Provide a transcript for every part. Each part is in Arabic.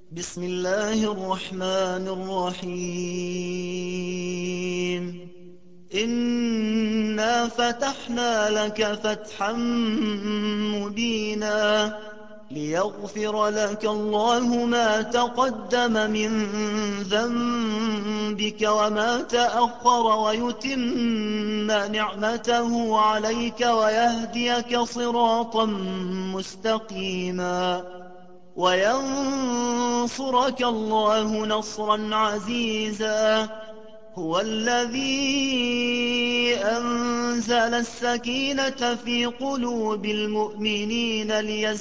بسم الله الرحمن الرحيم. إنا فتحنا لك فتحا مبينا ليغفر لك الله ما تقدم من ذنبك وما تأخر ويتم نعمته عليك ويهديك صراطا مستقيما وينصرك الله نصرا عزيزا. هو الذي أنزل السكينة في قلوب المؤمنين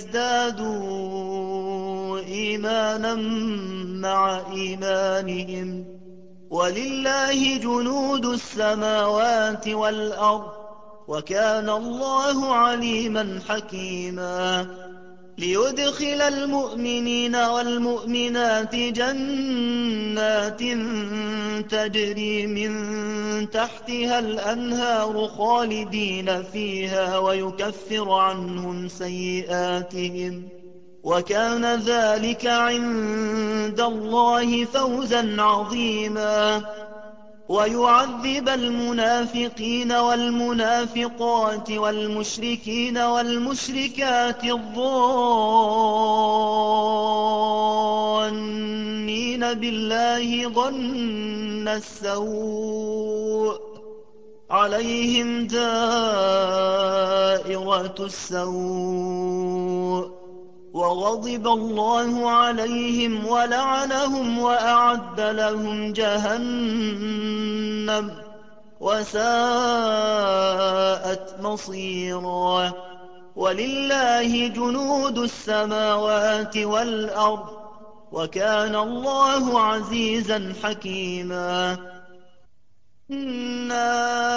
ليزدادوا إيمانا مع إيمانهم، ولله جنود السماوات والأرض، وكان الله عليما حكيما. ليدخل المؤمنين والمؤمنات جنات تجري من تحتها الأنهار خالدين فيها ويكفر عنهم سيئاتهم، وكان ذلك عند الله فوزا عظيما. ويعذب المنافقين والمنافقات والمشركين والمشركات الظانين بالله ظن السوء عليهم دائرة السوء، وغضب الله عليهم ولعنهم وأعد لهم جهنم وساءت مصيرا. ولله جنود السماوات والأرض، وكان الله عزيزا حكيما. إنا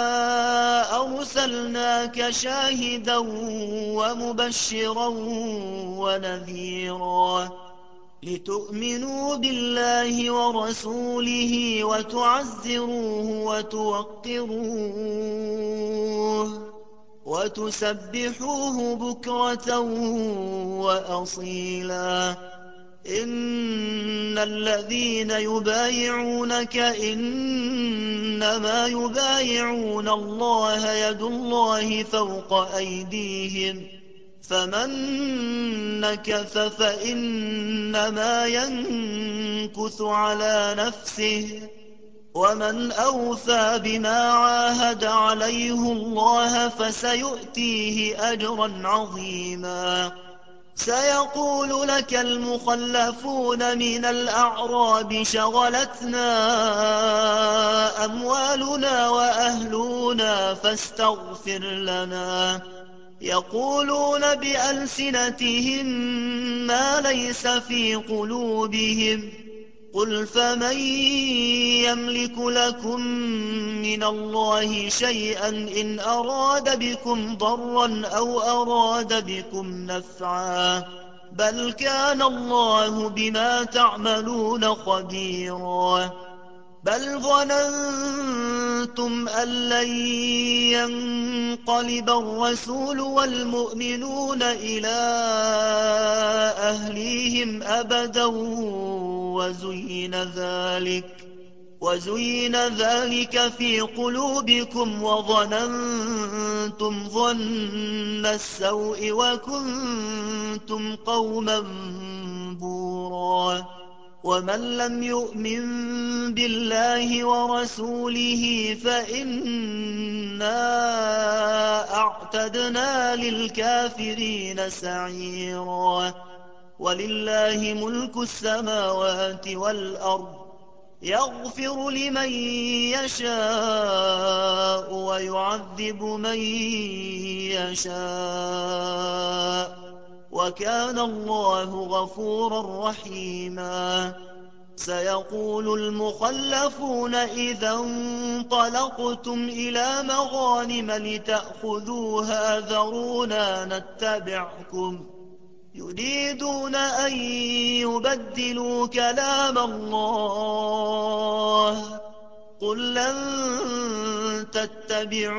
أرسلناك شاهدا ومبشرا ونذيرا لتؤمنوا بالله ورسوله وتعزروه وتوقروه وتسبحوه بكرة وأصيلا. إن الذين يبايعونك إنما يبايعون الله يد الله فوق أيديهم، فمن نكث فإنما ينكث على نفسه، ومن أوفى بما عاهد عليه الله فسيؤتيه أجرا عظيما. سيقول لك المخلفون من الأعراب شغلتنا أموالنا وأهلنا فاستغفر لنا، يقولون بألسنتهم ما ليس في قلوبهم. قل فمن يملك لكم من الله شيئا إن أراد بكم ضرا أو أراد بكم نفعا، بل كان الله بما تعملون خبيرا. بل ظننتم أن لن ينقلب الرسول والمؤمنون إلى أهليهم أبدا وزين ذلك في قلوبكم وظننتم ظن السوء وكنتم قوما بورا. ومن لم يؤمن بالله ورسوله فإنا أعتدنا للكافرين سعيرا. ولله ملك السماوات والأرض، يغفر لمن يشاء ويعذب من يشاء، وكان الله غفورا رحيما. سيقول المخلفون إذا انطلقتم إلى مغانم لتأخذوها ذرونا نتبعكم، يريدون أن يبدلوا كلام الله. قل لن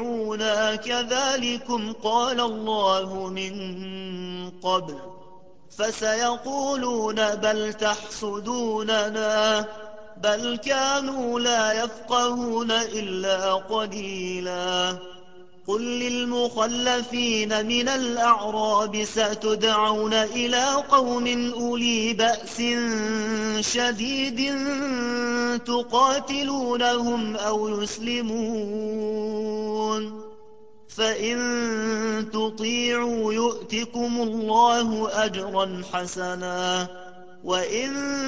تتبعونا كذلكم قال الله من قبل، فسيقولون بل تحسدوننا بل كانوا لا يفقهون إلا قليلا. قل للمخلفين من الأعراب ستدعون إلى قوم أولي بأس شديد تقاتلونهم أو يسلمون، فإن تطيعوا يؤتكم الله أجرا حسنا، وإن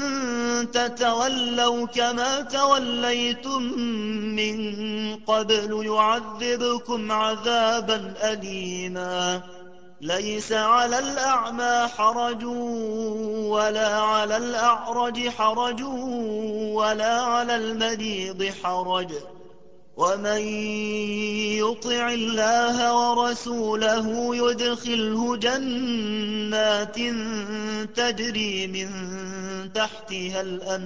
تتولوا كما توليتم من قبل يعذبكم عذابا أليما. ليس على الأعمى حرج ولا على الأعرج حرج ولا على المريض حرج، ومن يطع الله ورسوله يدخله جنات تجري من تحتها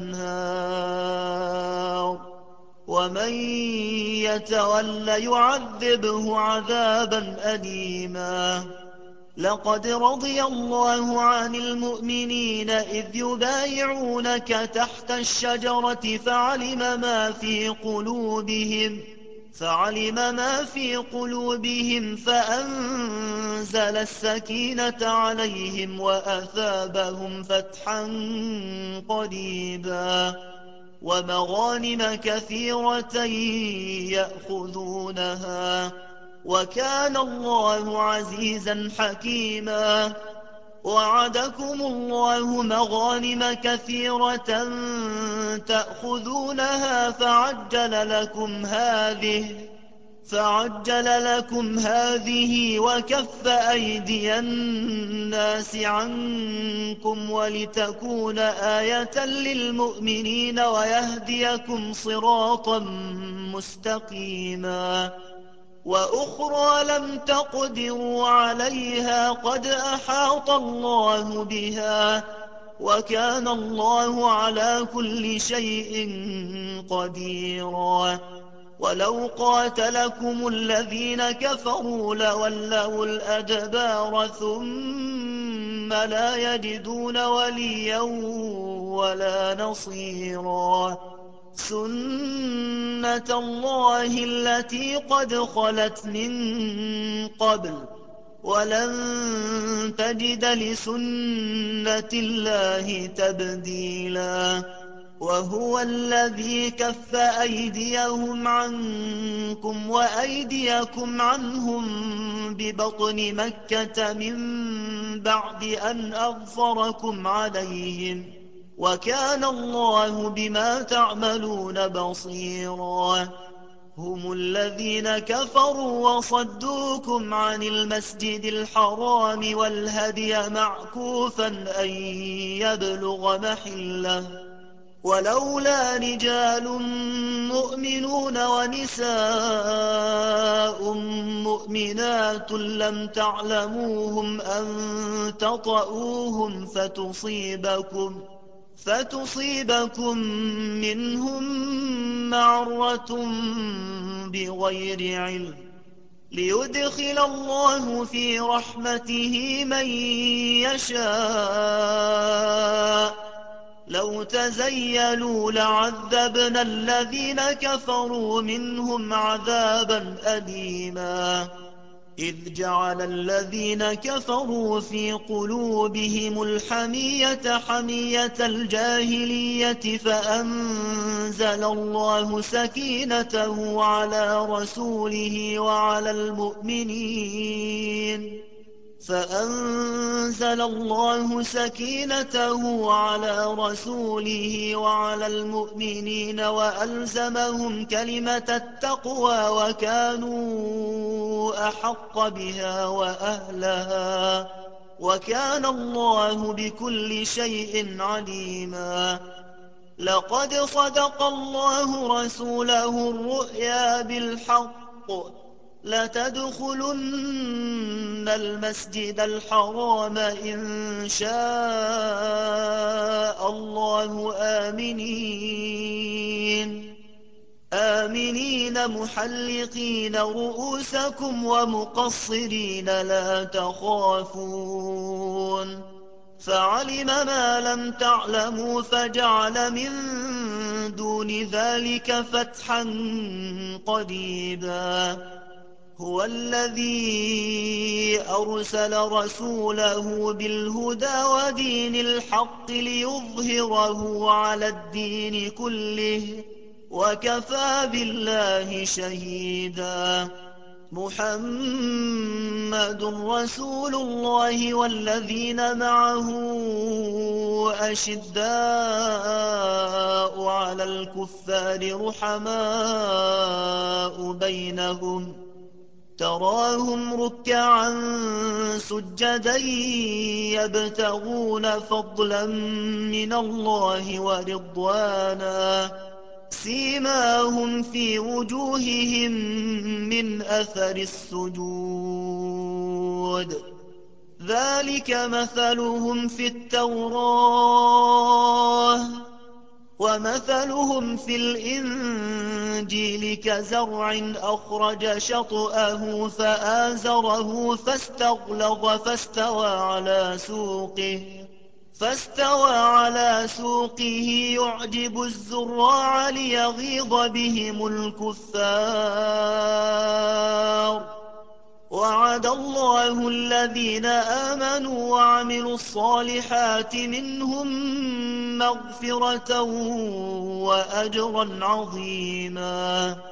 الأنهار، ومن يتول يعذبه عذابا أليما. لقد رضي الله عن المؤمنين إذ يبايعونك تحت الشجرة فعلم ما في قلوبهم فأنزل السكينة عليهم وأثابهم فتحا قريبا ومغانم كثيرة يأخذونها، وكان الله عزيزا حكيما. وعدكم الله مغانم كثيرة تأخذونها فعجل لكم هذه وكف أيدي الناس عنكم ولتكون آية للمؤمنين ويهديكم صراطا مستقيما. وأخرى لم تقدروا عليها قد أحاط الله بها، وكان الله على كل شيء قديرا. ولو قاتلكم الذين كفروا لولوا الأدبار ثم لا يجدون وليا ولا نصيرا. سنة الله التي قد خلت من قبل ولن تجد لسنة الله تبديلا. وهو الذي كف أيديهم عنكم وأيديكم عنهم ببطن مكة من بعد أن أظفركم عليهم، وكان الله بما تعملون بصيرا. هم الذين كفروا وصدوكم عن المسجد الحرام والهدي معكوفا أن يبلغ محله، ولولا رجال مؤمنون ونساء مؤمنات لم تعلموهم أن تطئوهم فتصيبكم منهم معرة بغير علم، ليدخل الله في رحمته من يشاء. لو تزيلوا لعذبنا الذين كفروا منهم عذابا أليما. إذ جعل الذين كفروا في قلوبهم الحمية حمية الجاهلية فأنزل الله سكينته على رسوله وعلى المؤمنين وألزمهم كلمة التقوى وكانوا أحق بها وأهلها، وكان الله بكل شيء عليما. لقد صدق الله رسوله الرؤيا بالحق لتدخلن المسجد الحرام إن شاء الله آمنين محلقين رؤوسكم ومقصرين لا تخافون فعلم ما لم تعلموا فجعل من دون ذلك فتحا قريبا هو الذي أرسل رسوله بالهدى ودين الحق ليظهره على الدين كله وكفى بالله شهيدا محمد رسول الله والذين معه أشداء على الكفار رحماء بينهم تراهم ركعا سجدا يبتغون فضلا من الله ورضوانا سيماهم في وجوههم من أثر السجود ذلك مثلهم في التوراة ومثلهم في الإنجيل كزرع أخرج شطأه فآزره فاستغلظ فاستوى على سوقه يعجب الزراع ليغيظ بهم الكفار وعد الله الذين آمنوا وعملوا الصالحات منهم مغفرة وأجرا عظيما